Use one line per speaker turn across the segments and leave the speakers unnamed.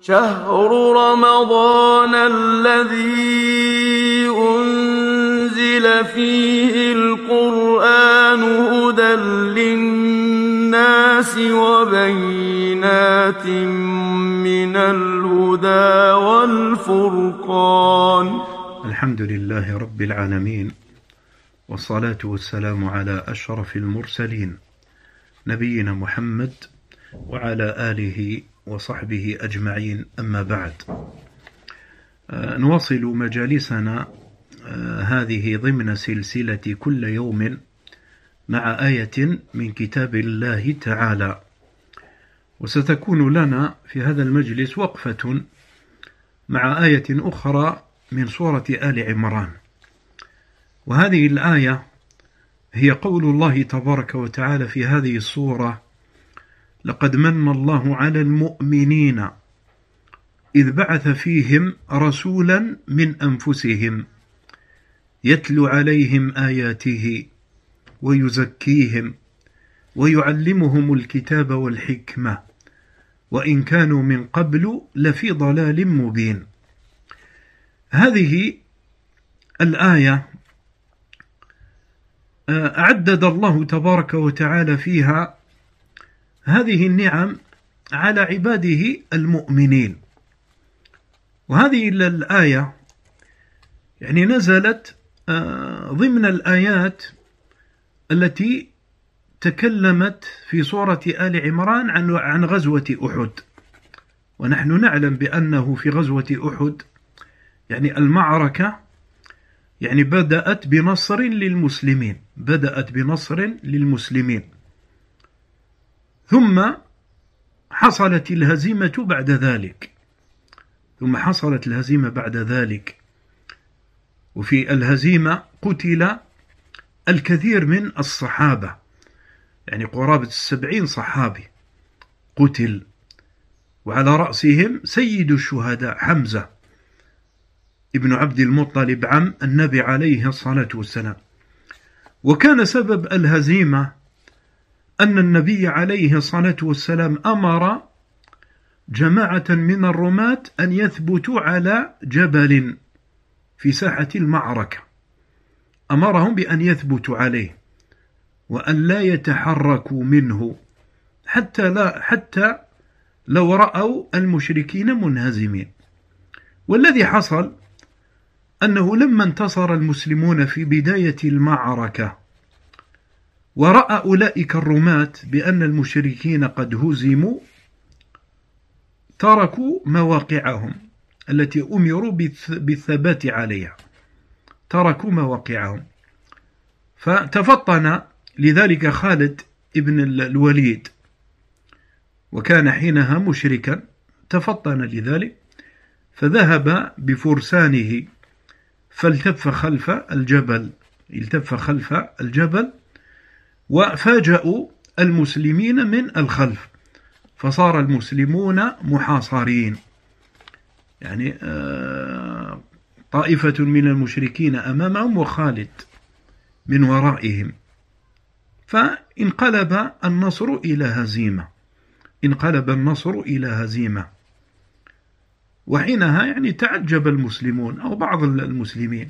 شهر رمضان الذي أنزل فيه القرآن هدى للناس وبينات من الهدى والفرقان.
الحمد لله رب العالمين، والصلاة والسلام على أشرف المرسلين نبينا محمد وعلى آله وصحبه أجمعين، أما بعد. نواصل مجالسنا هذه ضمن سلسلة كل يوم مع آية من كتاب الله تعالى، وستكون لنا في هذا المجلس وقفة مع آية أخرى من سورة آل عمران، وهذه الآية هي قول الله تبارك وتعالى في هذه السورة: لقد من الله على المؤمنين إذ بعث فيهم رسولا من أنفسهم يتلو عليهم آياته ويزكيهم ويعلمهم الكتاب والحكمة وإن كانوا من قبل لفي ضلال مبين. هذه الآية عدد الله تبارك وتعالى فيها هذه النعم على عباده المؤمنين، وهذه الآية يعني نزلت ضمن الآيات التي تكلمت في سورة آل عمران عن غزوة أحد، ونحن نعلم بأنه في غزوة أحد يعني المعركة يعني بدأت بنصر للمسلمين، ثم حصلت الهزيمة بعد ذلك، وفي الهزيمة قتل الكثير من الصحابة، يعني قرابة 70 صحابي قتل، وعلى رأسهم سيد الشهداء حمزة ابن عبد المطلب عم النبي عليه الصلاة والسلام. وكان سبب الهزيمة أن النبي عليه الصلاة والسلام أمر جماعة من الرماة أن يثبتوا على جبل في ساحة المعركة، أمرهم بأن يثبتوا عليه وأن لا يتحركوا منه حتى لو رأوا المشركين منهزمين. والذي حصل أنه لما انتصر المسلمون في بداية المعركة ورأى أولئك الرماة بأن المشركين قد هزموا، تركوا مواقعهم التي أمروا بالثبات عليها، تركوا مواقعهم. فتفطن لذلك خالد ابن الوليد، وكان حينها مشركا، تفطن لذلك فذهب بفرسانه فالتف خلف الجبل وفاجأوا المسلمين من الخلف، فصار المسلمون محاصرين، يعني طائفة من المشركين أمامهم وخالد من ورائهم، فانقلب النصر إلى هزيمة. وحينها يعني تعجب المسلمون أو بعض المسلمين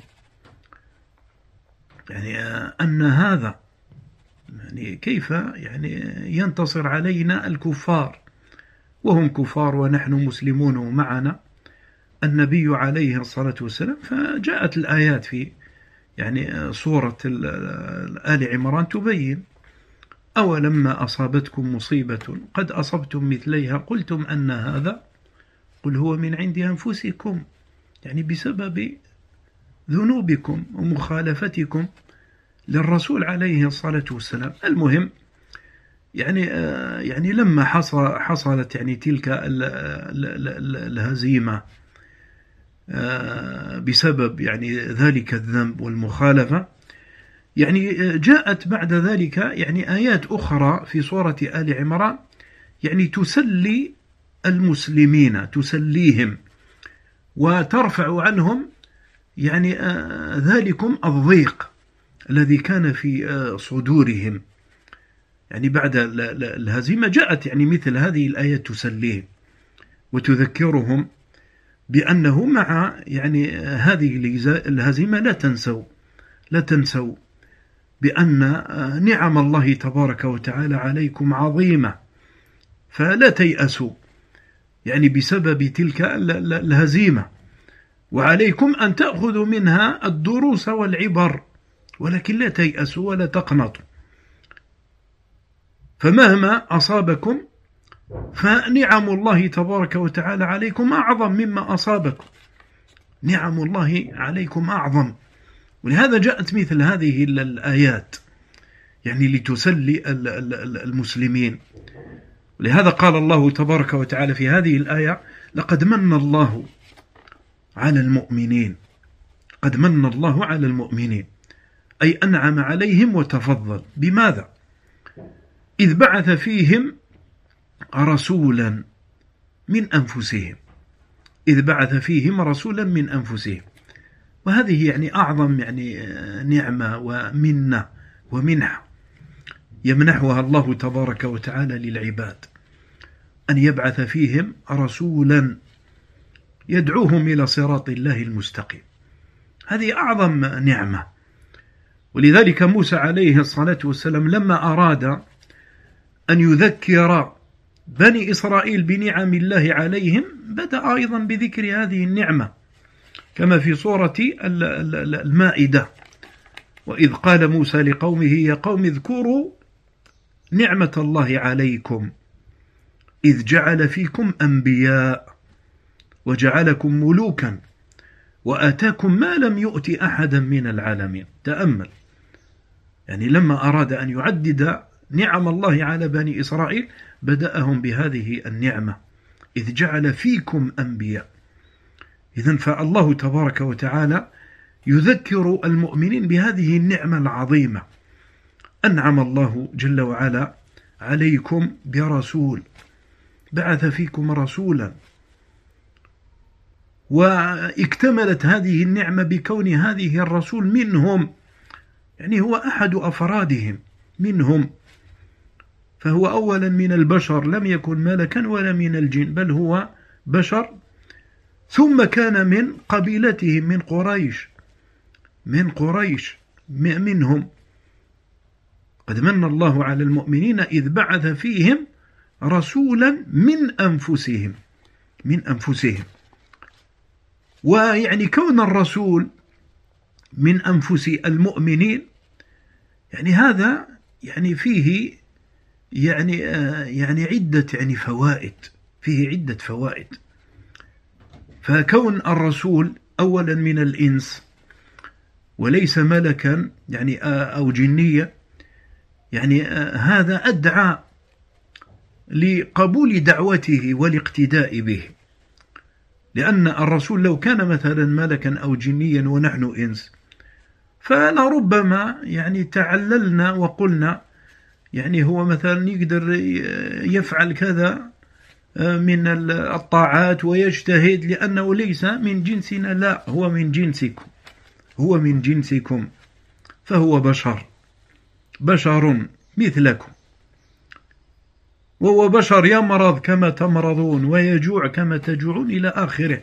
يعني أن هذا يعني كيف يعني ينتصر علينا الكفار وهم كفار ونحن مسلمون ومعنا النبي عليه الصلاة والسلام. فجاءت الآيات في يعني سورة آل عمران تبين: أولما أصابتكم مصيبة قد أصبتم مثليها قلتم أن هذا قل هو من عند أنفسكم، يعني بسبب ذنوبكم ومخالفتكم للرسول عليه الصلاة والسلام. المهم يعني لما حصلت يعني تلك الهزيمة بسبب يعني ذلك الذنب والمخالفة، يعني جاءت بعد ذلك يعني آيات أخرى في سورة آل عمران يعني تسلي المسلمين، تسليهم وترفع عنهم يعني ذلكم الضيق الذي كان في صدورهم. يعني بعد الهزيمة جاءت يعني مثل هذه الآية تسليهم. وتذكرهم بأنه مع يعني هذه الهزيمة لا تنسوا بأن نعم الله تبارك وتعالى عليكم عظيمة، فلا تيأسوا يعني بسبب تلك الهزيمة، وعليكم أن تأخذوا منها الدروس والعبر، ولكن لا تيأسوا ولا تقنطوا، فمهما أصابكم فنعم الله تبارك وتعالى عليكم أعظم مما أصابكم، نعم الله عليكم أعظم. ولهذا جاءت مثل هذه الآيات يعني لتسلي المسلمين. ولهذا قال الله تبارك وتعالى في هذه الآية: لقد من الله على المؤمنين، قد من الله على المؤمنين، أي أنعم عليهم وتفضل. بماذا؟ إذ بعث فيهم رسولا من أنفسهم، إذ بعث فيهم رسولا من أنفسهم. وهذه يعني أعظم يعني نعمة ومنة ومنحة يمنحها الله تبارك وتعالى للعباد، أن يبعث فيهم رسولا يدعوهم إلى صراط الله المستقيم. هذه أعظم نعمة. ولذلك موسى عليه الصلاة والسلام لما أراد أن يذكر بني إسرائيل بنعم الله عليهم بدأ أيضا بذكر هذه النعمة، كما في سورة المائدة: وإذ قال موسى لقومه يا قوم اذكروا نعمة الله عليكم إذ جعل فيكم أنبياء وجعلكم ملوكا وآتاكم ما لم يؤت أحدا من العالمين. تأمل، يعني لما أراد أن يعدد نعم الله على بني إسرائيل بدأهم بهذه النعمة: إذ جعل فيكم أنبياء. إذن فالله تبارك وتعالى يذكر المؤمنين بهذه النعمة العظيمة، أنعم الله جل وعلا عليكم برسول، بعث فيكم رسولا، واكتملت هذه النعمة بكون هذه الرسول منهم، يعني هو أحد أفرادهم منهم، فهو أولا من البشر، لم يكن ملكا ولا من الجن، بل هو بشر، ثم كان من قبيلتهم من قريش منهم. قد من الله على المؤمنين إذ بعث فيهم رسولا من أنفسهم. ويعني كون الرسول من أنفس المؤمنين يعني هذا يعني فيه يعني عدة يعني فوائد، فيه عدة فوائد. فكون الرسول أولا من الإنس وليس ملكا يعني أو جنية، يعني هذا أدعى لقبول دعوته والاقتداء به، لأن الرسول لو كان مثلا ملكا أو جنيا ونحن إنس فلربما يعني تعللنا وقلنا يعني هو مثلا يقدر يفعل كذا من الطاعات ويجتهد لأنه ليس من جنسنا. لا، هو من جنسكم، فهو بشر مثلكم، وهو بشر يمرض كما تمرضون ويجوع كما تجوعون إلى آخره.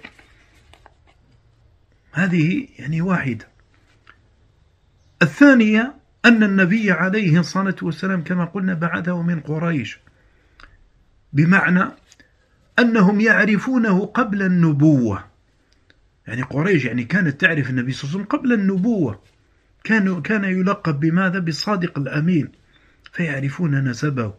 هذه يعني واحدة. الثانية أن النبي عليه الصلاة والسلام كما قلنا بعثه من قريش، بمعنى أنهم يعرفونه قبل النبوة. يعني قريش يعني كانت تعرف النبي صلى الله عليه وسلم قبل النبوة، كان يلقب بماذا؟ بالصادق الأمين، فيعرفون نسبه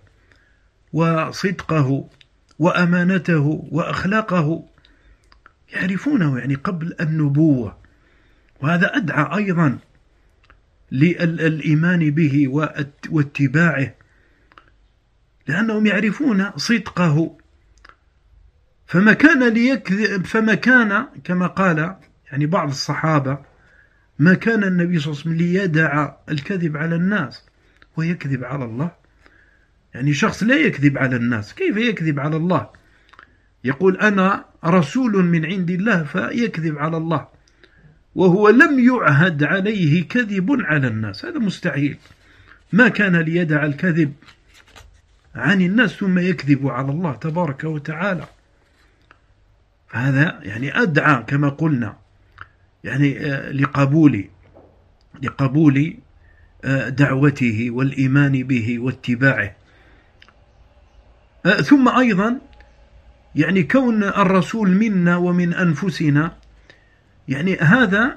وصدقه وأمانته وأخلاقه، يعرفونه يعني قبل النبوة. وهذا أدعى أيضا للإيمان به واتباعه، لأنهم يعرفون صدقه. فما كان كما قال يعني بعض الصحابة: ما كان النبي صلى الله عليه وسلم ليدع الكذب على الناس ويكذب على الله. يعني شخص لا يكذب على الناس، كيف يكذب على الله؟ يقول أنا رسول من عند الله فيكذب على الله، وهو لم يعهد عليه كذب على الناس، هذا مستحيل. ما كان ليدع الكذب عن الناس ثم يكذب على الله تبارك وتعالى. هذا يعني أدعى كما قلنا يعني لقبول دعوته والإيمان به واتباعه. ثم أيضا يعني كون الرسول منا ومن أنفسنا، يعني هذا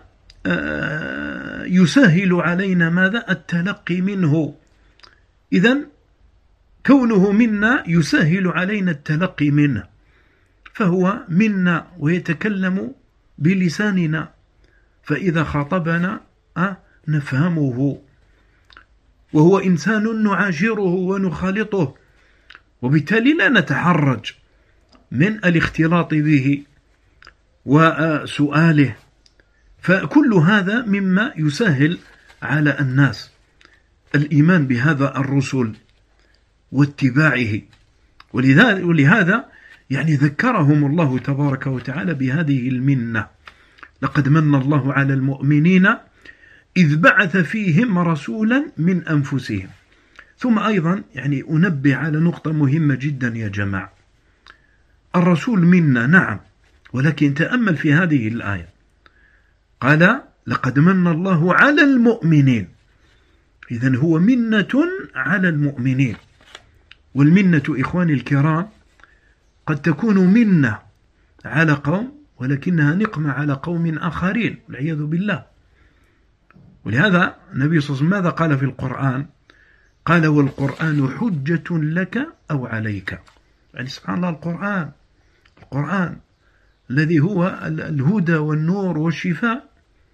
يسهل علينا ماذا؟ التلقي منه. إذن كونه منا يسهل علينا التلقي منه، فهو منا ويتكلم بلساننا، فإذا خاطبنا نفهمه، وهو إنسان نعاشره ونخالطه، وبالتالي لا نتحرج من الاختلاط به وسؤاله. فكل هذا مما يسهل على الناس الإيمان بهذا الرسل واتباعه. ولهذا يعني ذكرهم الله تبارك وتعالى بهذه المنة: لقد من الله على المؤمنين إذ بعث فيهم رسولا من أنفسهم. ثم أيضا يعني أنبه على نقطة مهمة جدا يا جماعة. الرسول منا نعم، ولكن تأمل في هذه الآية، قال لقد من الله على المؤمنين، إذن هو منة على المؤمنين. والمنة إخواني الكرام قد تكون منة على قوم، ولكنها نقمة على قوم آخرين والعياذ بالله. ولهذا النبي صلى الله عليه وسلم ماذا قال في القرآن؟ قال والقرآن حجة لك أو عليك. يعني سبحان الله، القرآن الذي هو الهدى والنور والشفاء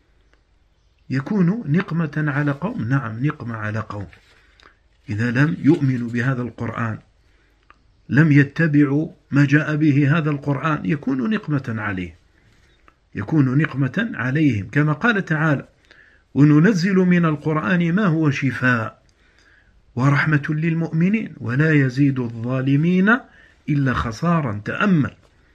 يكون نقمة على قوم. نعم، نقمة على قوم إذا لم يؤمنوا بهذا القرآن، لم يتبعوا ما جاء به هذا القرآن، يكون نقمة عليه، يكون نقمة عليهم، كما قال تعالى: وننزل من القرآن ما هو شفاء ورحمة للمؤمنين ولا يزيد الظالمين إلا خسارا. تأمل،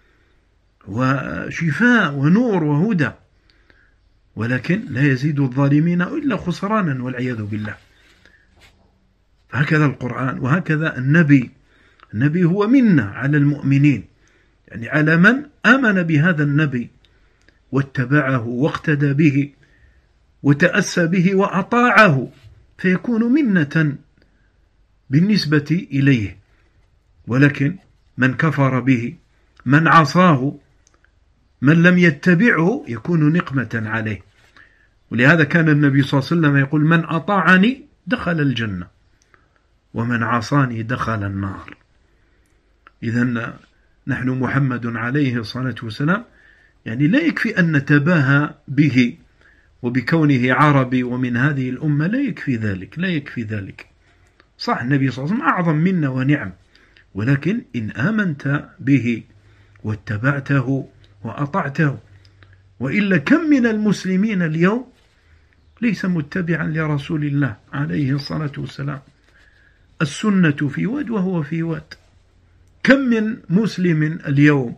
وشفاء ونور وهدى، ولكن لا يزيد الظالمين إلا خسرانا والعياذ بالله. فهكذا القرآن، وهكذا النبي هو منة على المؤمنين، يعني على من آمن بهذا النبي واتبعه واقتدى به وتأسى به وأطاعه، فيكون منة بالنسبة إليه. ولكن من كفر به، من عصاه، من لم يتبعه، يكون نقمة عليه. ولهذا كان النبي صلى الله عليه وسلم يقول: من أطاعني دخل الجنة ومن عصاني دخل النار. إذن نحن محمد عليه الصلاة والسلام يعني لا يكفي أن نتباهى به وبكونه عربي ومن هذه الأمة، لا يكفي ذلك. صح، النبي صلى الله عليه وسلم أعظم منا ونعم، ولكن إن آمنت به واتبعته وأطعته. وإلا كم من المسلمين اليوم ليس متبعا لرسول الله عليه الصلاة والسلام، السنة في واد وهو في واد. كم من مسلم اليوم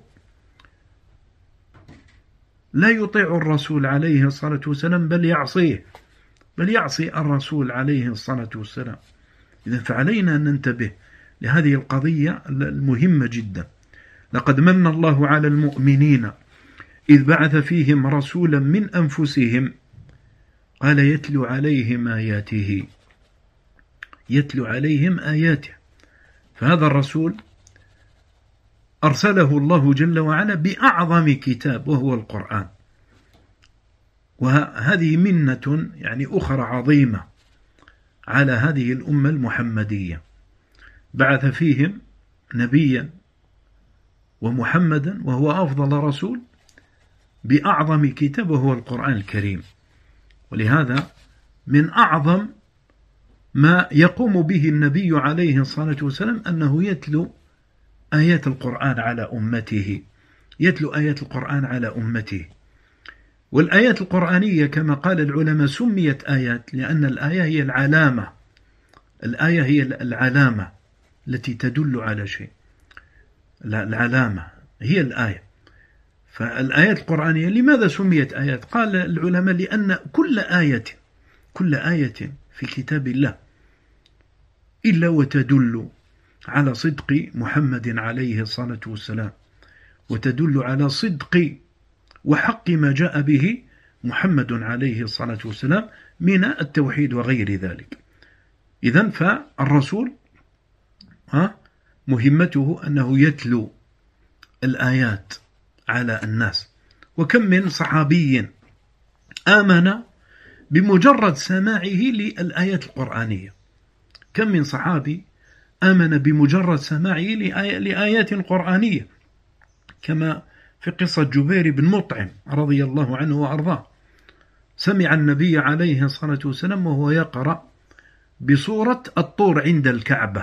لا يطيع الرسول عليه الصلاة والسلام، بل يعصي الرسول عليه الصلاة والسلام. إذن فعلينا أن ننتبه لهذه القضية المهمة جدا. لقد من الله على المؤمنين إذ بعث فيهم رسولا من أنفسهم، قال يتلو عليهم آياته. فهذا الرسول أرسله الله جل وعلا بأعظم كتاب وهو القرآن، وهذه منة يعني أخرى عظيمة على هذه الأمة المحمدية. بعث فيهم نبيا ومحمدا وهو أفضل رسول بأعظم كتاب وهو القرآن الكريم. ولهذا من أعظم ما يقوم به النبي عليه الصلاة والسلام أنه يتلو آيات القرآن على أمته. والآيات القرآنية كما قال العلماء سميت آيات لأن الآية هي العلامة التي تدل على شيء. العلامة هي الآية. فالآيات القرآنية لماذا سميت آيات؟ قال العلماء لأن كل آية في كتاب الله إلا وتدل على صدق محمد عليه الصلاة والسلام وتدل على صدق وحق ما جاء به محمد عليه الصلاة والسلام من التوحيد وغير ذلك. إذن فالرسول مهمته أنه يتلو الآيات على الناس. وكم من صحابي آمن بمجرد سماعه للآيات القرآنية، كم من صحابي آمن بمجرد سماعه لآيات قرآنية، كما في قصة جبير بن مطعم رضي الله عنه وأرضاه، سمع النبي عليه الصلاة والسلام وهو يقرأ بسورة الطور عند الكعبة،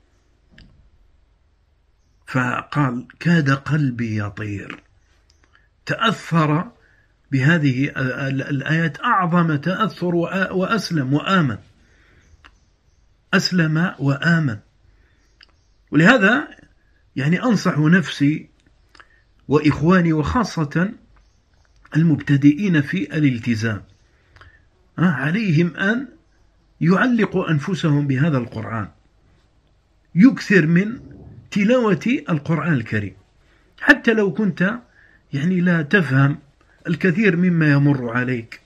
فقال كاد قلبي يطير، تأثر بهذه الآيات أعظم تأثر وأسلم وآمن، أسلم وآمن. ولهذا يعني أنصح نفسي وإخواني وخاصة المبتدئين في الالتزام، عليهم أن يعلقوا أنفسهم بهذا القرآن، يكثر من تلاوة القرآن الكريم، حتى لو كنت يعني لا تفهم الكثير مما يمر عليك،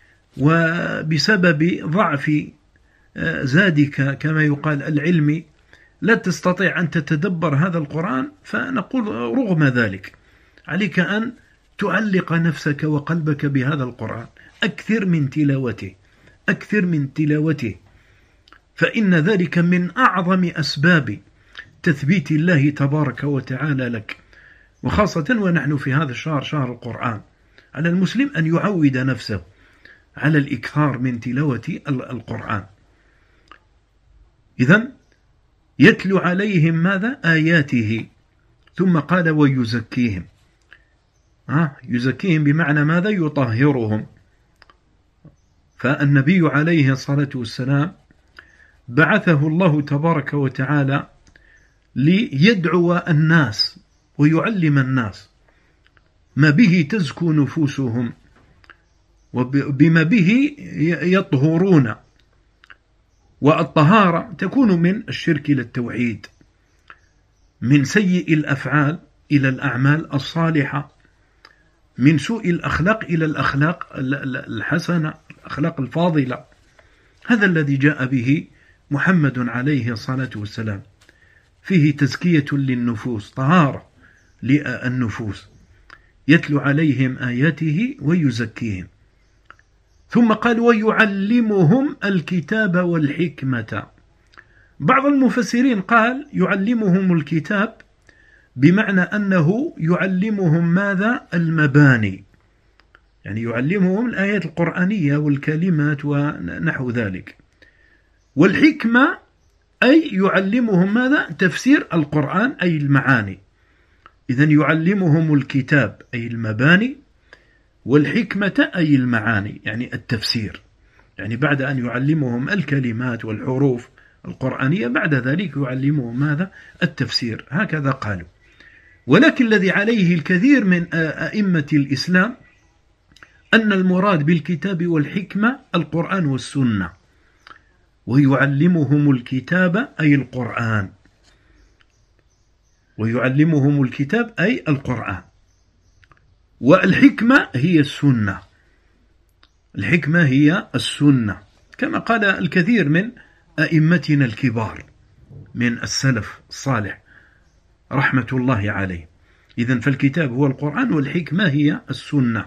وبسبب ضعف زادك كما يقال العلمي لا تستطيع أن تتدبر هذا القرآن، فنقول رغم ذلك عليك أن تعلق نفسك وقلبك بهذا القرآن، أكثر من تلاوته، أكثر من تلاوته، فإن ذلك من أعظم أسباب تثبيت الله تبارك وتعالى لك. وخاصة ونحن في هذا الشهر، شهر القرآن، على المسلم أن يعود نفسه على الإكثار من تلاوة القرآن. إذن يتلو عليهم ماذا؟ آياته، ثم قال ويزكيهم. يزكيهم بمعنى ماذا؟ يطهرهم. فالنبي عليه الصلاة والسلام بعثه الله تبارك وتعالى ليدعو الناس ويعلم الناس ما به تزكو نفوسهم، وبما به يطهرون. والطهارة تكون من الشرك إلى التوحيد، من سيء الأفعال إلى الأعمال الصالحة، من سوء الأخلاق إلى الأخلاق الحسنة، الأخلاق الفاضلة. هذا الذي جاء به محمد عليه الصلاة والسلام، فيه تزكية للنفوس، طهارة للنفوس. يتلو عليهم آياته ويزكيهم. ثم قال ويعلمهم الكتاب والحكمة. بعض المفسرين قال يعلمهم الكتاب بمعنى أنه يعلمهم ماذا؟ المباني، يعني يعلمهم الآيات القرآنية والكلمات ونحو ذلك. والحكمة أي يعلمهم ماذا؟ تفسير القرآن أي المعاني. إذن يعلمهم الكتاب أي المباني، والحكمة أي المعاني يعني التفسير. يعني بعد أن يعلمهم الكلمات والحروف القرآنية، بعد ذلك يعلمهم ماذا؟ التفسير. هكذا قالوا. ولكن الذي عليه الكثير من أئمة الإسلام أن المراد بالكتاب والحكمة القرآن والسنة. ويعلمهم الكتاب أي القرآن، ويعلمهم الكتاب أي القرآن. والحكمة هي السنة، الحكمة هي السنة، كما قال الكثير من أئمتنا الكبار من السلف الصالح رحمة الله عليه. إذن فالكتاب هو القرآن، والحكمة هي السنة.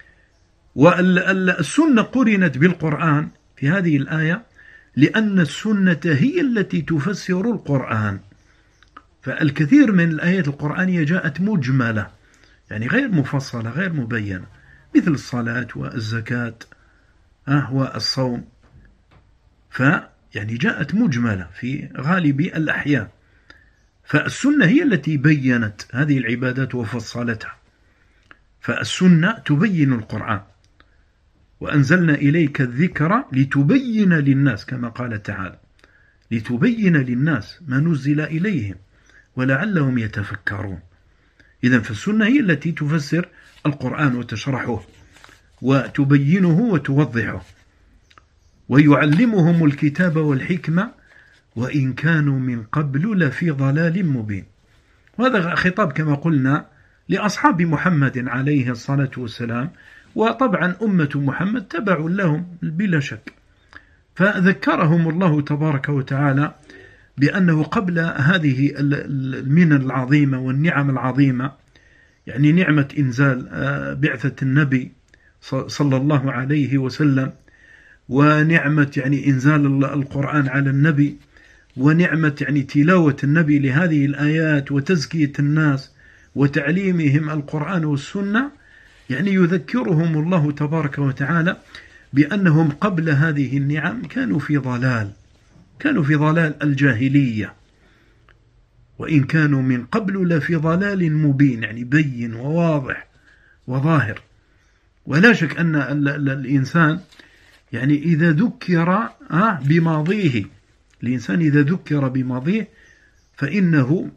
والسنة قرنت بالقرآن في هذه الآية لأن السنة هي التي تفسر القرآن. فالكثير من الآيات القرآنية جاءت مجملة، يعني غير مفصلة، غير مبينة، مثل الصلاة والزكاة والصوم، فيعني جاءت مجملة في غالب الأحيان. فالسنة هي التي بينت هذه العبادات وفصلتها. فالسنة تبين القرآن. وأنزلنا إليك الذكر لتبين للناس كما قال تعالى، لتبين للناس ما نزل إليهم ولعلهم يتفكرون. إذن فالسنة هي التي تفسر القرآن وتشرحه وتبينه وتوضحه. ويعلمهم الكتاب والحكمة وإن كانوا من قبل لفي ضلال مبين. وهذا خطاب كما قلنا لأصحاب محمد عليه الصلاة والسلام، وطبعا أمة محمد تبع لهم بلا شك. فذكرهم الله تبارك وتعالى بأنه قبل هذه المنن العظيمة والنعم العظيمة، يعني نعمة إنزال بعثة النبي صلى الله عليه وسلم، ونعمة يعني إنزال القرآن على النبي، ونعمة يعني تلاوة النبي لهذه الآيات وتزكية الناس وتعليمهم القرآن والسنة، يعني يذكرهم الله تبارك وتعالى بأنهم قبل هذه النعم كانوا في ضلال الجاهلية، وإن كانوا من قبل لفي ضلال مبين، يعني بين وواضح وظاهر. ولا شك أن الإنسان يعني إذا ذكر بماضيه، الإنسان إذا ذكر بماضيه فإنه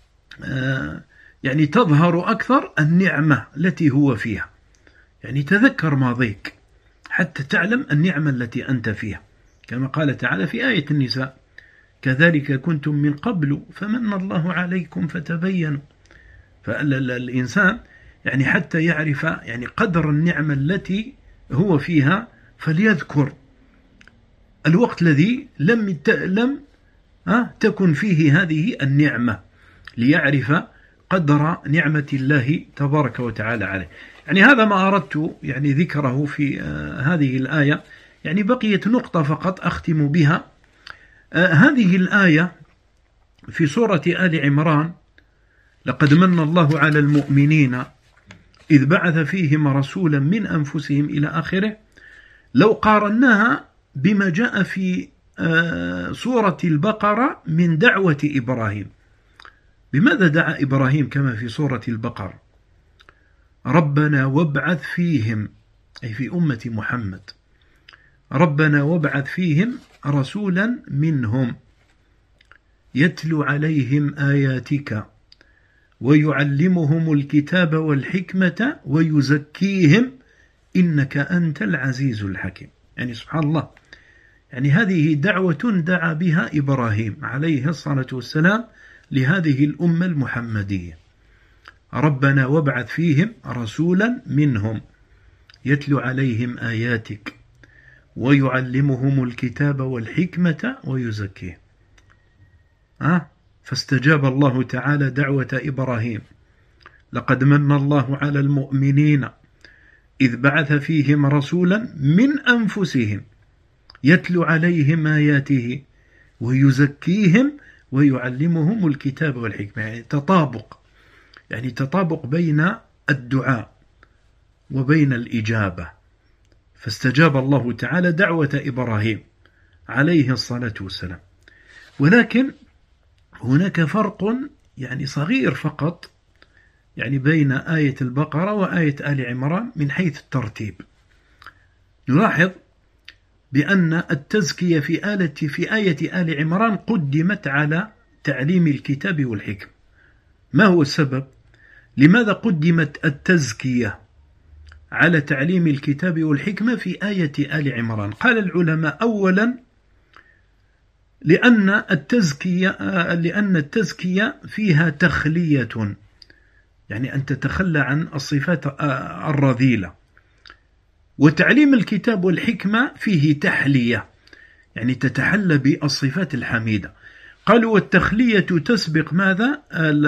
يعني تظهر أكثر النعمة التي هو فيها. يعني تذكر ماضيك حتى تعلم النعمة التي أنت فيها، كما قال تعالى في آية النساء: كذلك كنتم من قبل فمن الله عليكم فتبينوا. فالإنسان يعني حتى يعرف يعني قدر النعمة التي هو فيها فليذكر الوقت الذي لم تكن فيه هذه النعمة، ليعرف قدر نعمة الله تبارك وتعالى عليه. يعني هذا ما أردت يعني ذكره في هذه الآية. يعني بقيت نقطة فقط أختم بها. هذه الآية في سورة آل عمران: لقد من الله على المؤمنين إذ بعث فيهم رسولا من أنفسهم إلى آخره. لو قارناها بما جاء في سورة البقرة من دعوة إبراهيم، بماذا دعا إبراهيم كما في سورة البقرة؟ ربنا وابعث فيهم، أي في أمة محمد، ربنا وابعث فيهم رسولا منهم يتلو عليهم آياتك ويعلمهم الكتاب والحكمة ويزكيهم إنك أنت العزيز الحكيم. يعني سبحان الله، يعني هذه دعوة دعا بها إبراهيم عليه الصلاة والسلام لهذه الأمة المحمدية: ربنا وابعث فيهم رسولا منهم يتلو عليهم آياتك ويعلمهم الكتاب والحكمة ويزكيهم. فاستجاب الله تعالى دعوة إبراهيم: لقد من الله على المؤمنين إذ بعث فيهم رسولا من أنفسهم يتلو عليهم آياته ويزكيهم ويعلمهم الكتاب والحكمة. يعني تطابق بين الدعاء وبين الإجابة. فاستجاب الله تعالى دعوة إبراهيم عليه الصلاة والسلام. ولكن هناك فرق يعني صغير فقط يعني بين آية البقرة وآية آل عمران من حيث الترتيب. نلاحظ بأن التزكية في آية آل عمران قدمت على تعليم الكتاب والحكم. ما هو السبب؟ لماذا قدمت التزكية على تعليم الكتاب والحكمة في آية آل عمران؟ قال العلماء: أولا لأن التزكية فيها تخلية، يعني أن تتخلى عن الصفات الرذيلة. وتعليم الكتاب والحكمة فيه تحلية، يعني تتحلى بالصفات الحميدة. قالوا: والتخلية تسبق ماذا؟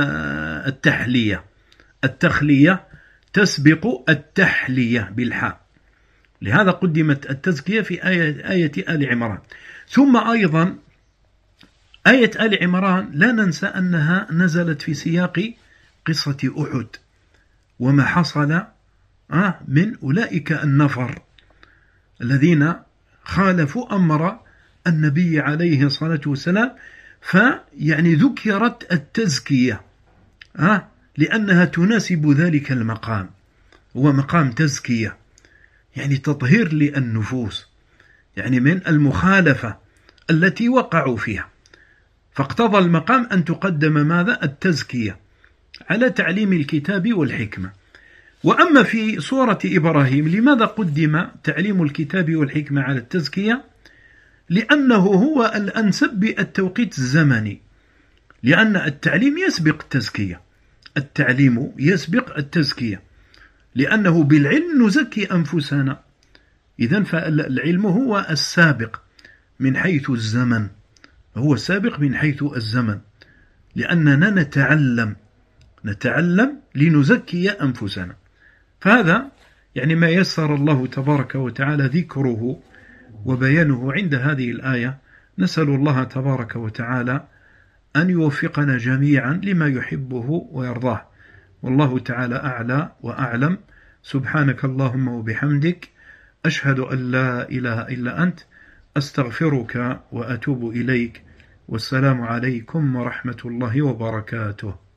التخلية تسبق التحلية بالحاء. لهذا قدمت التزكية في آية آل عمران. ثم أيضا آية آل عمران لا ننسى أنها نزلت في سياق قصة أحد وما حصل من أولئك النفر الذين خالفوا أمر النبي عليه الصلاة والسلام. فيعني ذكرت التزكية لأنها تناسب ذلك المقام، هو مقام تزكية، يعني تطهير للنفوس يعني من المخالفة التي وقعوا فيها. فاقتضى المقام أن تقدم ماذا؟ التزكية على تعليم الكتاب والحكمة. وأما في سورة إبراهيم لماذا قدم تعليم الكتاب والحكمة على التزكية؟ لأنه هو الأنسب بالتوقيت الزمني، لأن التعليم يسبق التزكية. التعليم يسبق التزكية، لأنه بالعلم نزكي أنفسنا. إذن فالعلم هو السابق من حيث الزمن، هو السابق من حيث الزمن، لأننا نتعلم لنزكي أنفسنا. فهذا يعني ما يسر الله تبارك وتعالى ذكره وبيانه عند هذه الآية. نسأل الله تبارك وتعالى أن يوفقنا جميعا لما يحبه ويرضاه، والله تعالى أعلى وأعلم. سبحانك اللهم وبحمدك، أشهد أن لا إله إلا أنت، أستغفرك وأتوب إليك، والسلام عليكم ورحمة الله وبركاته.